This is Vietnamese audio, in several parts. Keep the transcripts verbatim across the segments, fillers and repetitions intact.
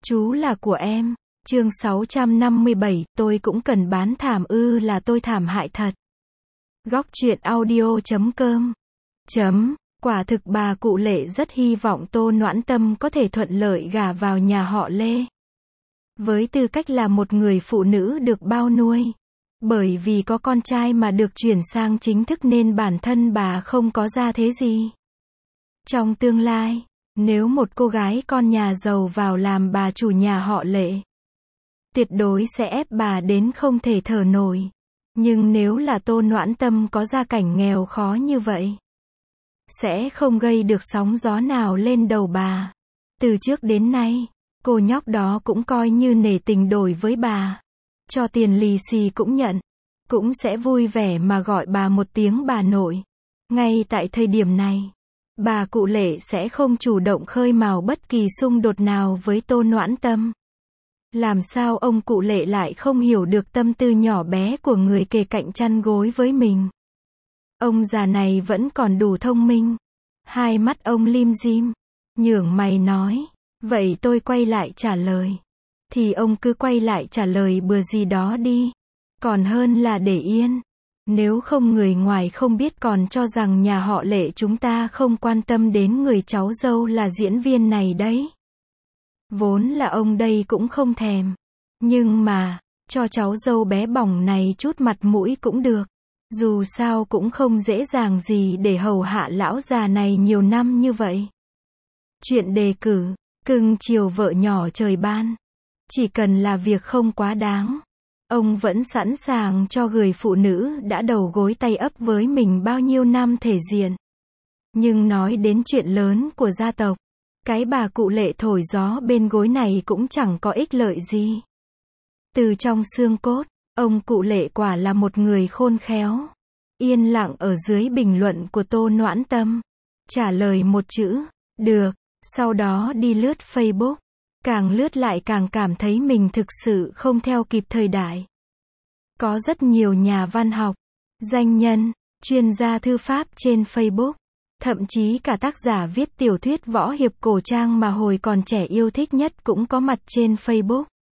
Chú là của em. Chương sáu trăm năm mươi bảy, tôi cũng cần bán thảm ư là tôi thảm hại thật. Góc truyện audio chấm com chấm Quả thực bà cụ Lệ rất hy vọng Tô Noãn Tâm có thể thuận lợi gả vào nhà họ Lê. Với tư cách là một người phụ nữ được bao nuôi. Bởi vì có con trai mà được chuyển sang chính thức nên bản thân bà không có gia thế gì. Trong tương lai, nếu một cô gái con nhà giàu vào làm bà chủ nhà họ Lệ, tuyệt đối sẽ ép bà đến không thể thở nổi. Nhưng nếu là Tô Noãn Tâm có gia cảnh nghèo khó như vậy, sẽ không gây được sóng gió nào lên đầu bà. Từ trước đến nay, cô nhóc đó cũng coi như nể tình đổi với bà. Cho tiền lì xì cũng nhận. Cũng sẽ vui vẻ mà gọi bà một tiếng bà nội. Ngay tại thời điểm này, bà cụ Lệ sẽ không chủ động khơi mào bất kỳ xung đột nào với Tô Noãn Tâm. Làm sao ông cụ Lệ lại không hiểu được tâm tư nhỏ bé của người kề cạnh chăn gối với mình. Ông già này vẫn còn đủ thông minh. Hai mắt ông lim dim, nhướng mày nói, vậy tôi quay lại trả lời. Thì ông cứ quay lại trả lời bừa gì đó đi. Còn hơn là để yên. Nếu không người ngoài không biết còn cho rằng nhà họ Lệ chúng ta không quan tâm đến người cháu dâu là diễn viên này đấy. Vốn là ông đây cũng không thèm. Nhưng mà, cho cháu dâu bé bỏng này chút mặt mũi cũng được. Dù sao cũng không dễ dàng gì để hầu hạ lão già này nhiều năm như vậy. Chuyện đề cử, cưng chiều vợ nhỏ trời ban. Chỉ cần là việc không quá đáng, ông vẫn sẵn sàng cho người phụ nữ đã đầu gối tay ấp với mình bao nhiêu năm thể diện. Nhưng nói đến chuyện lớn của gia tộc, cái bà cụ Lệ thổi gió bên gối này cũng chẳng có ích lợi gì. Từ trong xương cốt, ông cụ Lệ quả là một người khôn khéo. Yên lặng ở dưới bình luận của Tô Noãn Tâm. Trả lời một chữ, được, sau đó đi lướt Facebook. Càng lướt lại càng cảm thấy mình thực sự không theo kịp thời đại. Có rất nhiều nhà văn học, danh nhân, chuyên gia thư pháp trên Facebook. Thậm chí cả tác giả viết tiểu thuyết võ hiệp cổ trang mà hồi còn trẻ yêu thích nhất cũng có mặt trên Facebook.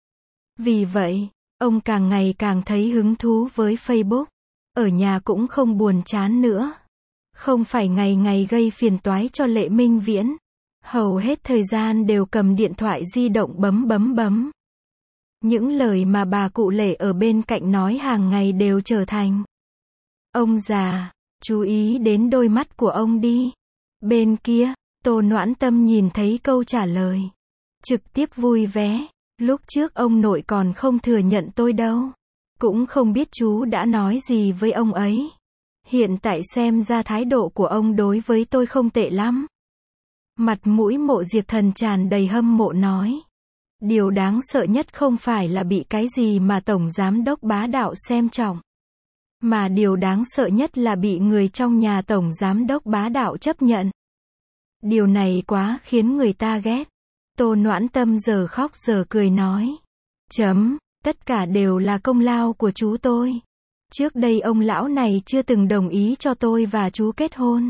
Vì vậy, ông càng ngày càng thấy hứng thú với Facebook. Ở nhà cũng không buồn chán nữa. Không phải ngày ngày gây phiền toái cho Lệ Minh Viễn. Hầu hết thời gian đều cầm điện thoại di động bấm bấm bấm. Những lời mà bà cụ Lệ ở bên cạnh nói hàng ngày đều trở thành. Ông già, chú ý đến đôi mắt của ông đi. Bên kia, Tô Noãn Tâm nhìn thấy câu trả lời. Trực tiếp vui vẻ. Lúc trước ông nội còn không thừa nhận tôi đâu. Cũng không biết chú đã nói gì với ông ấy. Hiện tại xem ra thái độ của ông đối với tôi không tệ lắm. Mặt mũi Mộ Diệp Thần tràn đầy hâm mộ nói. Điều đáng sợ nhất không phải là bị cái gì mà Tổng Giám đốc bá đạo xem trọng. Mà điều đáng sợ nhất là bị người trong nhà Tổng Giám đốc bá đạo chấp nhận. Điều này quá khiến người ta ghét. Tô Noãn Tâm giờ khóc giờ cười nói. Chấm, tất cả đều là công lao của chú tôi. Trước đây ông lão này chưa từng đồng ý cho tôi và chú kết hôn.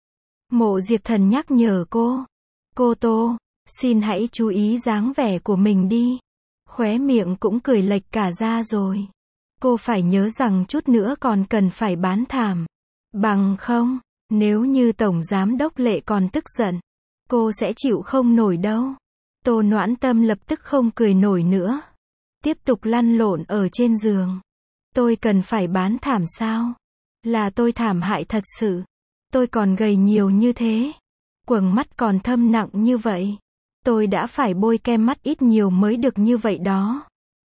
Mộ Diệp Thần nhắc nhở cô. Cô Tô, xin hãy chú ý dáng vẻ của mình đi. Khóe miệng cũng cười lệch cả ra rồi. Cô phải nhớ rằng chút nữa còn cần phải bán thảm. Bằng không, nếu như Tổng Giám đốc Lệ còn tức giận, cô sẽ chịu không nổi đâu. Tô Noãn Tâm lập tức không cười nổi nữa. Tiếp tục lăn lộn ở trên giường. Tôi cần phải bán thảm sao? Là tôi thảm hại thật sự. Tôi còn gầy nhiều như thế. Quầng mắt còn thâm nặng như vậy. Tôi đã phải bôi kem mắt ít nhiều mới được như vậy đó.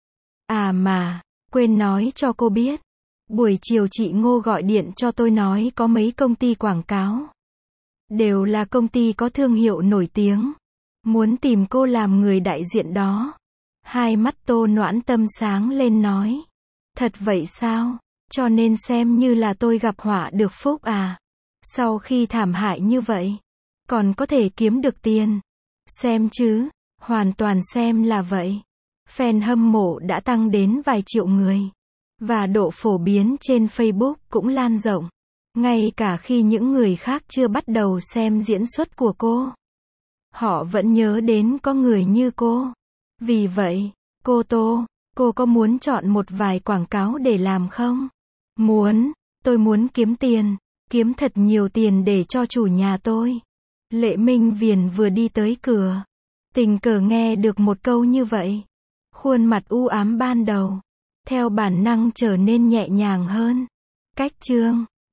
À mà, quên nói cho cô biết. Buổi chiều chị Ngô gọi điện cho tôi nói có mấy công ty quảng cáo. Đều là công ty có thương hiệu nổi tiếng. Muốn tìm cô làm người đại diện đó. Hai mắt Tô Noãn Tâm sáng lên nói. Thật vậy sao? Cho nên xem như là tôi gặp họa được phúc à? Sau khi thảm hại như vậy, còn có thể kiếm được tiền. Xem chứ, hoàn toàn xem là vậy. Fan hâm mộ đã tăng đến vài triệu người. Và độ phổ biến trên Facebook cũng lan rộng. Ngay cả khi những người khác chưa bắt đầu xem diễn xuất của cô, họ vẫn nhớ đến có người như cô. Vì vậy, cô Tô, cô có muốn chọn một vài quảng cáo để làm không? Muốn, tôi muốn kiếm tiền, kiếm thật nhiều tiền để cho chủ nhà tôi. Lệ Minh Viền vừa đi tới cửa, tình cờ nghe được một câu như vậy. Khuôn mặt u ám ban đầu, theo bản năng trở nên nhẹ nhàng hơn. Cách chương